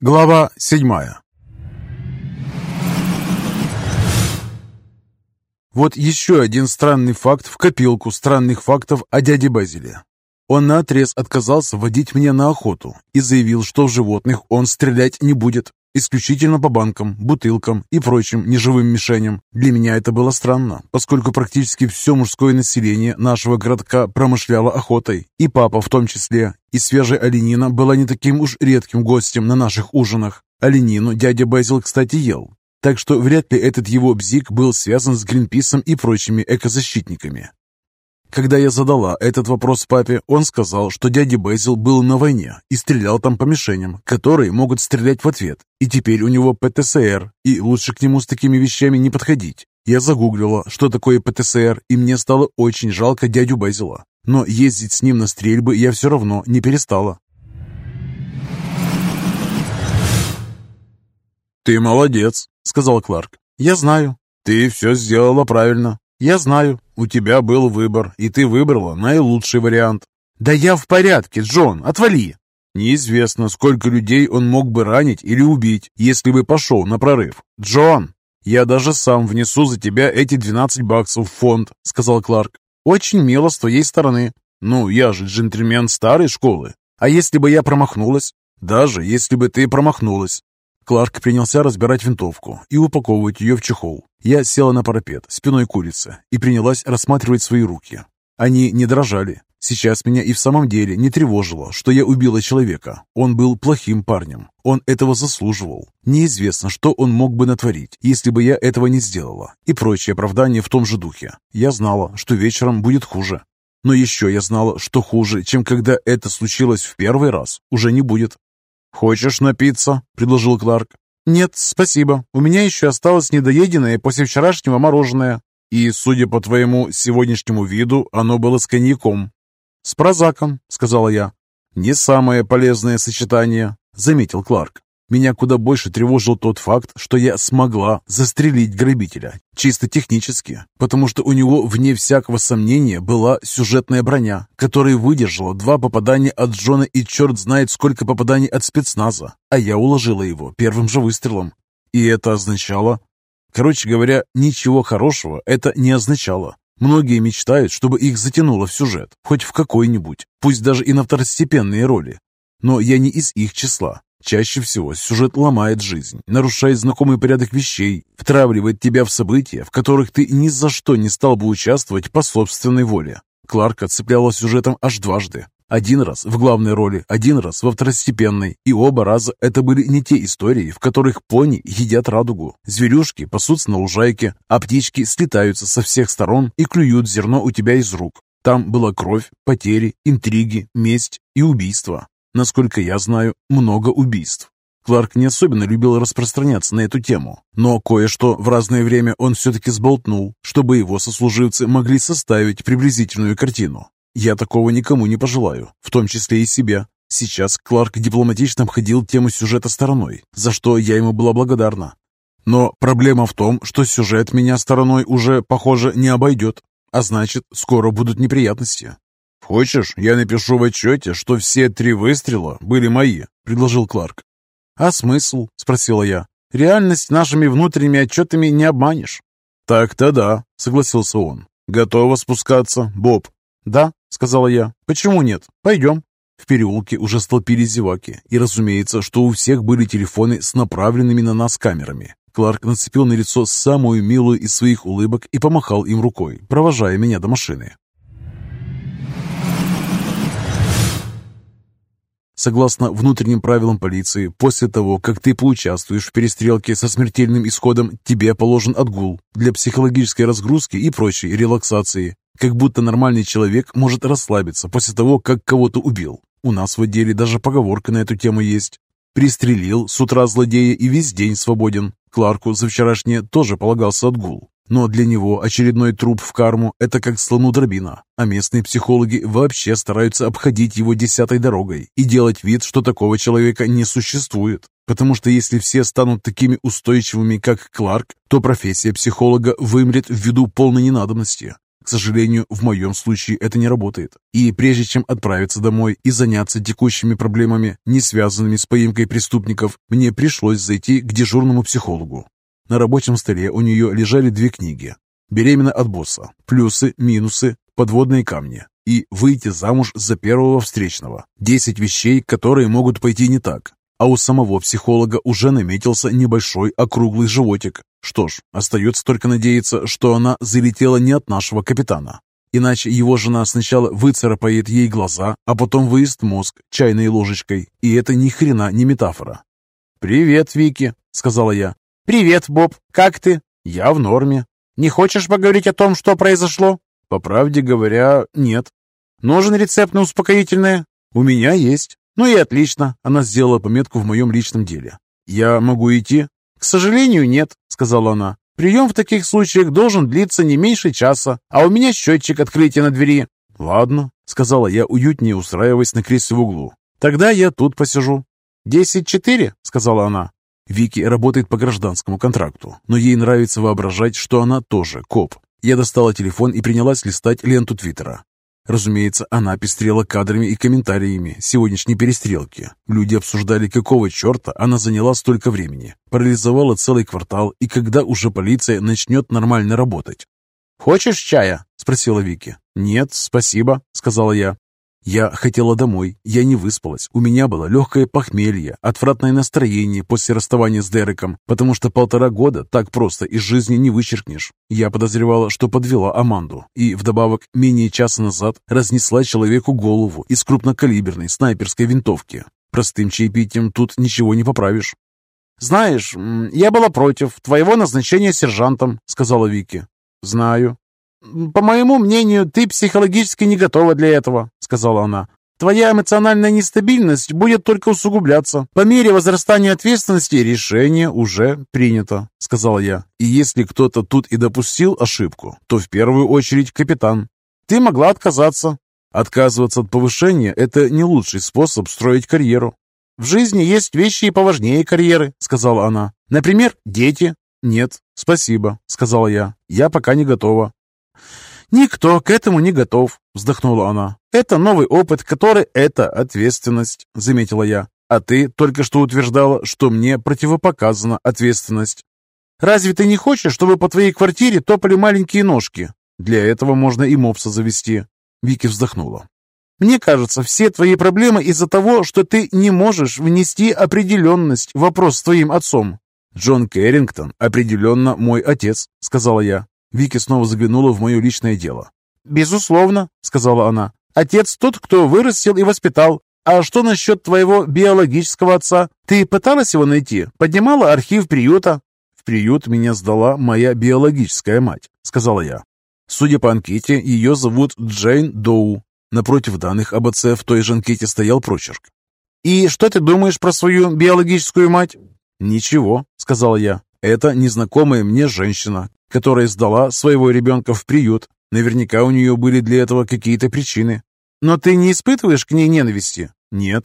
Глава 7. Вот еще один странный факт в копилку странных фактов о дяде Безиле. Он наотрез отказался водить меня на охоту и заявил, что в животных он стрелять не будет, исключительно по банкам, бутылкам и прочим неживым мишеням. Для меня это было странно, поскольку практически все мужское население нашего городка промышляло охотой, и папа в том числе, и свежая оленина была не таким уж редким гостем на наших ужинах. Оленину дядя Безил, кстати, ел, так что вряд ли этот его бзик был связан с Гринписом и прочими экозащитниками. Когда я задала этот вопрос папе, он сказал, что дядя Безил был на войне и стрелял там по мишеням, которые могут стрелять в ответ, и теперь у него ПТСР, и лучше к нему с такими вещами не подходить. Я загуглила, что такое ПТСР, и мне стало очень жалко дядю Безила, но ездить с ним на стрельбы я все равно не перестала. «Ты молодец», — сказал Кларк. «Я знаю». «Ты все сделала правильно». «Я знаю». «У тебя был выбор, и ты выбрала наилучший вариант». «Да я в порядке, Джон, отвали!» Неизвестно, сколько людей он мог бы ранить или убить, если бы пошел на прорыв. «Джон!» «Я даже сам внесу за тебя эти $12 в фонд», — сказал Кларк. «Очень мило с твоей стороны». «Ну, я же джентльмен старой школы». «А если бы я промахнулась?» «Даже если бы ты промахнулась». Кларк принялся разбирать винтовку и упаковывать ее в чехол. Я села на парапет спиной к улице и принялась рассматривать свои руки. Они не дрожали. Сейчас меня и в самом деле не тревожило, что я убила человека. Он был плохим парнем. Он этого заслуживал. Неизвестно, что он мог бы натворить, если бы я этого не сделала. И прочие оправдания в том же духе. Я знала, что вечером будет хуже. Но еще я знала, что хуже, чем когда это случилось в первый раз, уже не будет. «Хочешь напиться?» – предложил Кларк. «Нет, спасибо. У меня еще осталось недоеденное после вчерашнего мороженое». «И, судя по твоему сегодняшнему виду, оно было с коньяком». «С прозаком», — сказала я. «Не самое полезное сочетание», — заметил Кларк. Меня куда больше тревожил тот факт, что я смогла застрелить грабителя, чисто технически, потому что у него, вне всякого сомнения, была сюжетная броня, которая выдержала 2 попадания от Джона и черт знает сколько попаданий от спецназа, а я уложила его первым же выстрелом. И это означало... Короче говоря, ничего хорошего это не означало. Многие мечтают, чтобы их затянуло в сюжет, хоть в какой-нибудь, пусть даже и на второстепенные роли. Но я не из их числа. Чаще всего сюжет ломает жизнь, нарушает знакомый порядок вещей, втравливает тебя в события, в которых ты ни за что не стал бы участвовать по собственной воле. Кларка цепляла сюжетом аж дважды. Один раз в главной роли, один раз во второстепенной, и оба раза это были не те истории, в которых пони едят радугу, зверюшки пасутся на лужайке, а птички слетаются со всех сторон и клюют зерно у тебя из рук. Там была кровь, потери, интриги, месть и убийства. Насколько я знаю, много убийств. Кларк не особенно любил распространяться на эту тему, но кое-что в разное время он все-таки сболтнул, чтобы его сослуживцы могли составить приблизительную картину. Я такого никому не пожелаю, в том числе и себе. Сейчас Кларк дипломатично обходил тему сюжета стороной, за что я ему была благодарна. Но проблема в том, что сюжет меня стороной уже, похоже, не обойдет, а значит, скоро будут неприятности. «Хочешь, я напишу в отчете, что все 3 выстрела были мои?» – предложил Кларк. «А смысл?» – спросила я. «Реальность нашими внутренними отчетами не обманешь». «Так-то да», – согласился он. «Готова спускаться, Боб?» «Да», — сказала я. «Почему нет? Пойдем». В переулке уже столпились зеваки, и разумеется, что у всех были телефоны с направленными на нас камерами. Кларк нацепил на лицо самую милую из своих улыбок и помахал им рукой, провожая меня до машины. Согласно внутренним правилам полиции, после того, как ты поучаствуешь в перестрелке со смертельным исходом, тебе положен отгул для психологической разгрузки и прочей релаксации. Как будто нормальный человек может расслабиться после того, как кого-то убил. У нас в отделе даже поговорка на эту тему есть. Пристрелил с утра злодея и весь день свободен. Кларку за вчерашнее тоже полагался отгул. Но для него очередной труп в карму – это как слону дробина, а местные психологи вообще стараются обходить его 10-й дорогой и делать вид, что такого человека не существует. Потому что если все станут такими устойчивыми, как Кларк, то профессия психолога вымрет ввиду полной ненадобности. К сожалению, в моем случае это не работает. И прежде чем отправиться домой и заняться текущими проблемами, не связанными с поимкой преступников, мне пришлось зайти к дежурному психологу. На рабочем столе у нее лежали 2 книги: «Беременна от босса», «Плюсы, минусы, подводные камни» и «Выйти замуж за первого встречного». 10 вещей, которые могут пойти не так. А у самого психолога уже наметился небольшой округлый животик. Что ж, остается только надеяться, что она залетела не от нашего капитана. Иначе его жена сначала выцарапает ей глаза, а потом выест мозг чайной ложечкой. И это ни хрена не метафора. «Привет, Вики», — сказала я. «Привет, Боб. Как ты?» «Я в норме». «Не хочешь поговорить о том, что произошло?» «По правде говоря, нет». «Нужен рецепт на успокоительное?» «У меня есть». «Ну и отлично», — она сделала пометку в моем личном деле. «Я могу идти?» «К сожалению, нет», — сказала она. «Прием в таких случаях должен длиться не меньше часа, а у меня счетчик открытия на двери». «Ладно», — сказала я, уютнее устраиваясь на кресле в углу. «Тогда я тут посижу». 10-4, — сказала она. Вики работает по гражданскому контракту, но ей нравится воображать, что она тоже коп. Я достала телефон и принялась листать ленту Твиттера. Разумеется, она пестрела кадрами и комментариями сегодняшней перестрелки. Люди обсуждали, какого черта она заняла столько времени, парализовала целый квартал, и когда уже полиция начнет нормально работать. «Хочешь чая?» – спросила Вики. «Нет, спасибо», – сказала я. Я хотела домой, я не выспалась, у меня было легкое похмелье, отвратное настроение после расставания с Дереком, потому что 1,5 года так просто из жизни не вычеркнешь. Я подозревала, что подвела Аманду, и вдобавок менее часа назад разнесла человеку голову из крупнокалиберной снайперской винтовки. Простым чаепитием тут ничего не поправишь. «Знаешь, я была против твоего назначения сержантом», — сказала Вики. «Знаю». «По моему мнению, ты психологически не готова для этого», — сказала она. «Твоя эмоциональная нестабильность будет только усугубляться. По мере возрастания ответственности решение уже принято», — сказала я. «И если кто-то тут и допустил ошибку, то в первую очередь капитан. Ты могла отказаться». «Отказываться от повышения — это не лучший способ строить карьеру». «В жизни есть вещи и поважнее карьеры», — сказала она. «Например, дети». «Нет, спасибо», — сказала я. «Я пока не готова». «Никто к этому не готов», — вздохнула она. «Это новый опыт, который — это ответственность», — заметила я. «А ты только что утверждала, что мне противопоказана ответственность. Разве ты не хочешь, чтобы по твоей квартире топали маленькие ножки? Для этого можно и мопса завести». Вики вздохнула. «Мне кажется, все твои проблемы из-за того, что ты не можешь внести определенность в вопрос с твоим отцом». «Джон Кэррингтон определенно мой отец», — сказала я. Вики снова заглянула в мое личное дело. «Безусловно», — сказала она. «Отец тот, кто вырастил и воспитал. А что насчет твоего биологического отца? Ты пыталась его найти? Поднимала архив приюта?» «В приют меня сдала моя биологическая мать», — сказала я. Судя по анкете, ее зовут Джейн Доу. Напротив данных об отце в той же анкете стоял прочерк. «И что ты думаешь про свою биологическую мать?» «Ничего», — сказала я. «Это незнакомая мне женщина, которая сдала своего ребенка в приют. Наверняка у нее были для этого какие-то причины. Но ты не испытываешь к ней ненависти?» «Нет».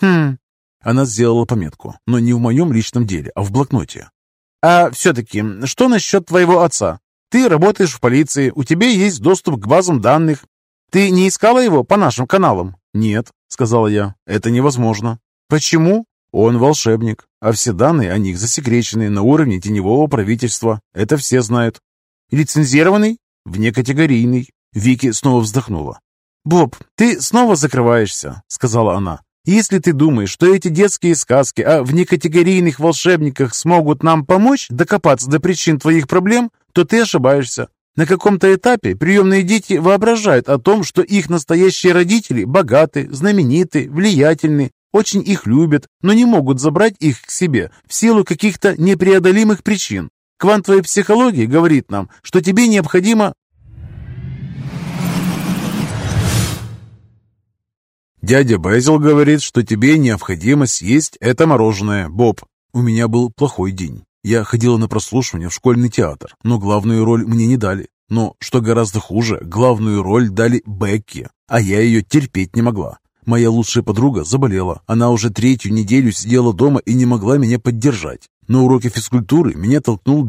Она сделала пометку, но не в моем личном деле, а в блокноте. «А все-таки, что насчет твоего отца? Ты работаешь в полиции, у тебя есть доступ к базам данных. Ты не искала его по нашим каналам?» «Нет», — сказала я, — «это невозможно». «Почему?» «Он волшебник, а все данные о них засекречены на уровне теневого правительства. Это все знают». «Лицензированный?» «Внекатегорийный». Вики снова вздохнула. «Боб, ты снова закрываешься», — сказала она. «Если ты думаешь, что эти детские сказки о внекатегорийных волшебниках смогут нам помочь докопаться до причин твоих проблем, то ты ошибаешься. На каком-то этапе приемные дети воображают о том, что их настоящие родители богаты, знамениты, влиятельны, очень их любят, но не могут забрать их к себе в силу каких-то непреодолимых причин. Квантовая психология говорит нам, что тебе необходимо...» «Дядя Безил говорит, что тебе необходимо съесть это мороженое, Боб». У меня был плохой день. Я ходила на прослушивание в школьный театр, но главную роль мне не дали. Но, что гораздо хуже, главную роль дали Бекке, а я ее терпеть не могла. Моя лучшая подруга заболела. Она уже 3-ю неделю сидела дома и не могла меня поддержать. На уроке физкультуры меня толкнул Биф.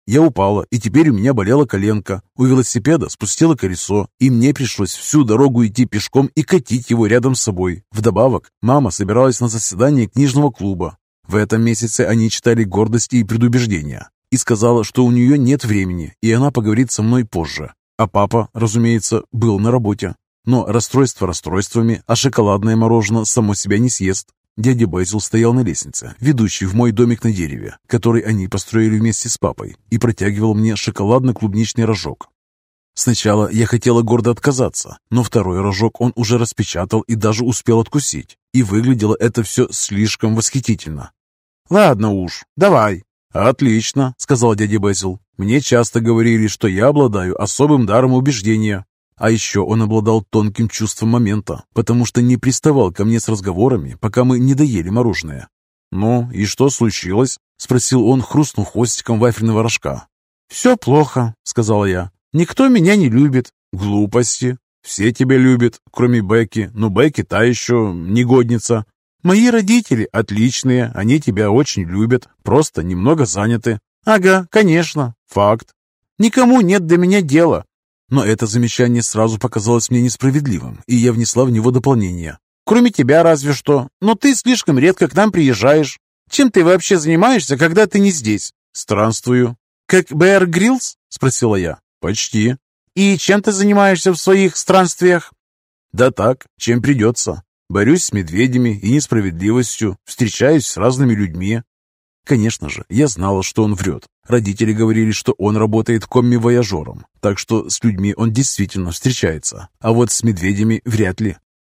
Я упала, и теперь у меня болела коленка. У велосипеда спустило колесо, и мне пришлось всю дорогу идти пешком и катить его рядом с собой. Вдобавок, мама собиралась на заседание книжного клуба. В этом месяце они читали «Гордости и предубеждения» и сказала, что у нее нет времени, и она поговорит со мной позже. А папа, разумеется, был на работе. Но расстройство расстройствами, а шоколадное мороженое само себя не съест. Дядя Безил стоял на лестнице, ведущей в мой домик на дереве, который они построили вместе с папой, и протягивал мне шоколадно-клубничный рожок. Сначала я хотела гордо отказаться, но второй рожок он уже распечатал и даже успел откусить, и выглядело это все слишком восхитительно. «Ладно уж, давай». «Отлично», — сказал дядя Безил. «Мне часто говорили, что я обладаю особым даром убеждения». А еще он обладал тонким чувством момента, потому что не приставал ко мне с разговорами, пока мы не доели мороженое. «Ну, и что случилось?» — спросил он, хрустнув хвостиком вафельного рожка. «Все плохо», — сказала я. «Никто меня не любит». «Глупости. Все тебя любят, кроме Бекки. Но Бекки та еще негодница. Мои родители отличные, они тебя очень любят, просто немного заняты». «Ага, конечно. Факт. Никому нет до меня дела». Но это замечание сразу показалось мне несправедливым, и я внесла в него дополнение. «Кроме тебя разве что. Но ты слишком редко к нам приезжаешь. Чем ты вообще занимаешься, когда ты не здесь?» «Странствую». «Как Беар Гриллс?» — спросила я. «Почти». «И чем ты занимаешься в своих странствиях?» «Да так, чем придется. Борюсь с медведями и несправедливостью, встречаюсь с разными людьми». Конечно же, я знала, что он врет. Родители говорили, что он работает комми-вояжером, так что с людьми он действительно встречается, а вот с медведями вряд ли.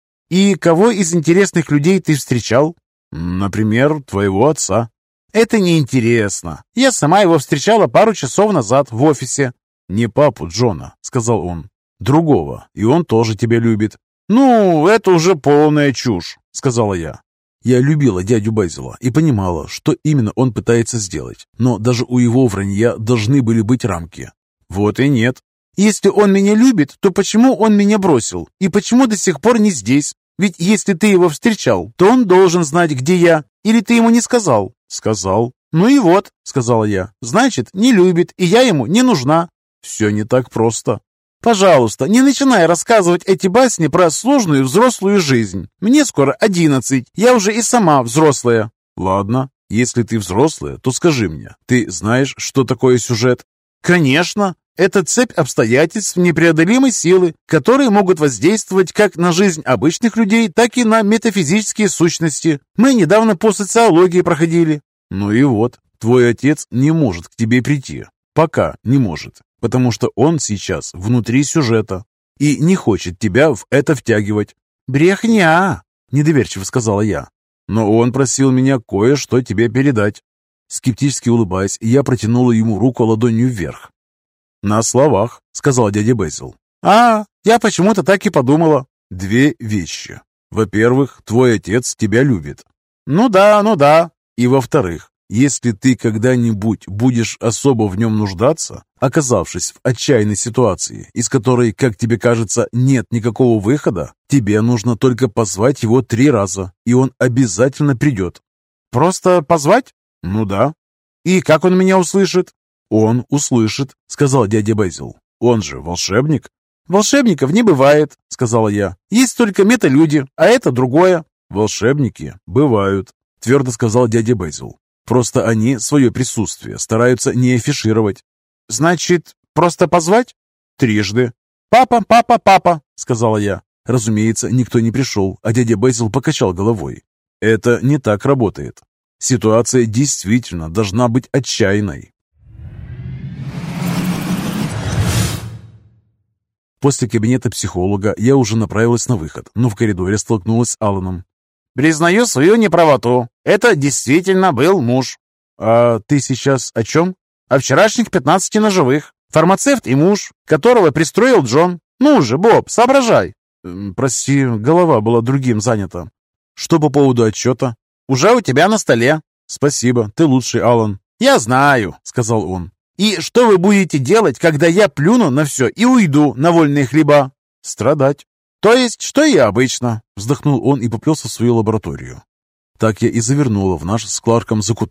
«И кого из интересных людей ты встречал?» «Например, твоего отца». «Это неинтересно. Я сама его встречала пару часов назад в офисе». «Не папу Джона», — сказал он. «Другого, и он тоже тебя любит». «Ну, это уже полная чушь», — сказала я. Я любила дядю Безила и понимала, что именно он пытается сделать, но даже у его вранья должны были быть рамки. Вот и нет. «Если он меня любит, то почему он меня бросил? И почему до сих пор не здесь? Ведь если ты его встречал, то он должен знать, где я. Или ты ему не сказал?» «Сказал». «Ну и вот», — сказала я, — «значит, не любит, и я ему не нужна». «Все не так просто». «Пожалуйста, не начинай рассказывать эти басни про сложную взрослую жизнь. Мне скоро 11, я уже и сама взрослая». «Ладно, если ты взрослая, то скажи мне, ты знаешь, что такое сюжет?» «Конечно. Это цепь обстоятельств непреодолимой силы, которые могут воздействовать как на жизнь обычных людей, так и на метафизические сущности. Мы недавно по социологии проходили». «Ну и вот, твой отец не может к тебе прийти. Пока не может. Потому что он сейчас внутри сюжета и не хочет тебя в это втягивать». «Брехня!» — недоверчиво сказала я. «Но он просил меня кое-что тебе передать». Скептически улыбаясь, я протянула ему руку ладонью вверх. «На словах», — сказал дядя Безил. Я почему-то так и подумала». «Две вещи. Во-первых, твой отец тебя любит». Ну да. «И во-вторых, если ты когда-нибудь будешь особо в нем нуждаться, оказавшись в отчаянной ситуации, из которой, как тебе кажется, нет никакого выхода, тебе нужно только позвать его 3 раза, и он обязательно придет». «Просто позвать?» «Ну да». «И как он меня услышит?» «Он услышит», — сказал дядя Безил. «Он же волшебник». «Волшебников не бывает», — сказала я. «Есть только металюди, а это другое». «Волшебники бывают», — твердо сказал дядя Безил. «Просто они свое присутствие стараются не афишировать». «Значит, просто позвать?» 3. «Папа», — сказала я. Разумеется, никто не пришел, а дядя Безил покачал головой. «Это не так работает. Ситуация действительно должна быть отчаянной». После кабинета психолога я уже направилась на выход, но в коридоре столкнулась с Аланом. «Признаю свою неправоту. Это действительно был муж». «А ты сейчас о чем?» «О вчерашних 15 ножевых. Фармацевт и муж, которого пристроил Джон. Ну же, Боб, соображай». «Прости, голова была другим занята. Что по поводу отчета?» «Уже у тебя на столе». «Спасибо, ты лучший, Алан». «Я знаю», — сказал он. «И что вы будете делать, когда я плюну на все и уйду на вольные хлеба?» «Страдать». «То есть, что и обычно», — вздохнул он и поплелся в свою лабораторию. Так я и завернула в наш с Кларком закуток.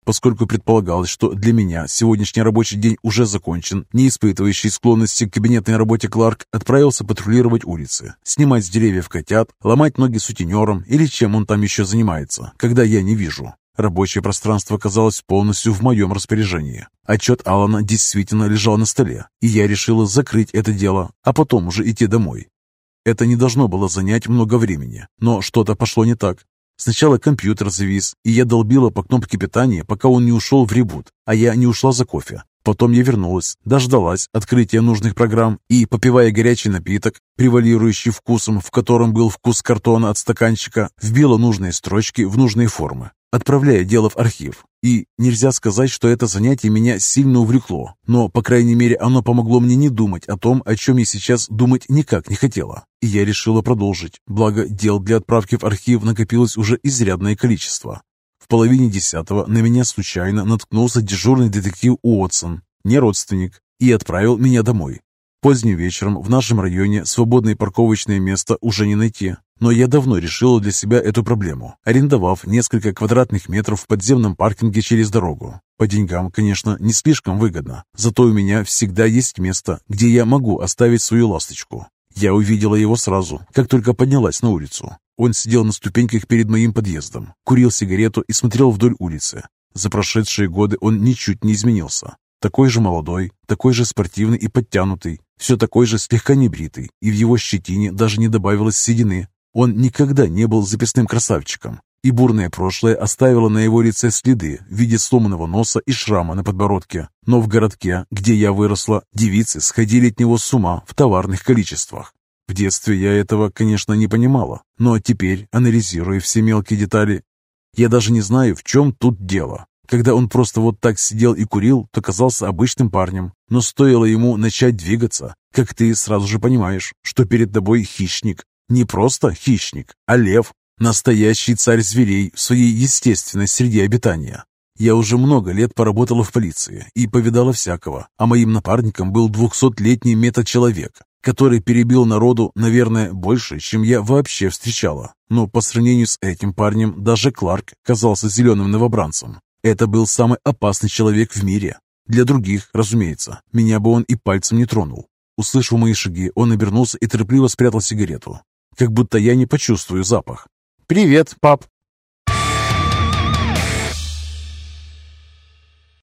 Поскольку предполагалось, что для меня сегодняшний рабочий день уже закончен, не испытывающий склонности к кабинетной работе Кларк отправился патрулировать улицы, снимать с деревьев котят, ломать ноги сутенерам или чем он там еще занимается, когда я не вижу. Рабочее пространство оказалось полностью в моем распоряжении. Отчет Алана действительно лежал на столе, и я решила закрыть это дело, а потом уже идти домой. Это не должно было занять много времени, но что-то пошло не так. Сначала компьютер завис, и я долбила по кнопке питания, пока он не ушел в ребут, а я не ушла за кофе. Потом я вернулась, дождалась открытия нужных программ и, попивая горячий напиток, превалирующий вкусом, в котором был вкус картона от стаканчика, вбила нужные строчки в нужные формы, отправляя дело в архив. И нельзя сказать, что это занятие меня сильно увлекло, но, по крайней мере, оно помогло мне не думать о том, о чем я сейчас думать никак не хотела. И я решила продолжить, благо дел для отправки в архив накопилось уже изрядное количество. В половине 10-го на меня случайно наткнулся дежурный детектив Уотсон, не родственник, и отправил меня домой. Поздним вечером в нашем районе свободное парковочное место уже не найти, но я давно решила для себя эту проблему, арендовав несколько квадратных метров в подземном паркинге через дорогу. По деньгам, конечно, не слишком выгодно, зато у меня всегда есть место, где я могу оставить свою ласточку. Я увидела его сразу, как только поднялась на улицу. Он сидел на ступеньках перед моим подъездом, курил сигарету и смотрел вдоль улицы. За прошедшие годы он ничуть не изменился. Такой же молодой, такой же спортивный и подтянутый, все такой же слегка небритый, и в его щетине даже не добавилось седины. Он никогда не был записным красавчиком, и бурное прошлое оставило на его лице следы в виде сломанного носа и шрама на подбородке. Но в городке, где я выросла, девицы сходили от него с ума в товарных количествах. В детстве я этого, конечно, не понимала, но теперь, анализируя все мелкие детали, я даже не знаю, в чем тут дело. Когда он просто вот так сидел и курил, то казался обычным парнем, но стоило ему начать двигаться, как ты сразу же понимаешь, что перед тобой хищник. Не просто хищник, а лев, настоящий царь зверей в своей естественной среде обитания. Я уже много лет поработала в полиции и повидала всякого, а моим напарником был 200-летний метачеловек, который перебил народу, наверное, больше, чем я вообще встречала. Но по сравнению с этим парнем даже Кларк казался зеленым новобранцем. Это был самый опасный человек в мире. Для других, разумеется, меня бы он и пальцем не тронул. Услышав мои шаги, он обернулся и торопливо спрятал сигарету, как будто я не почувствую запах. «Привет, пап!»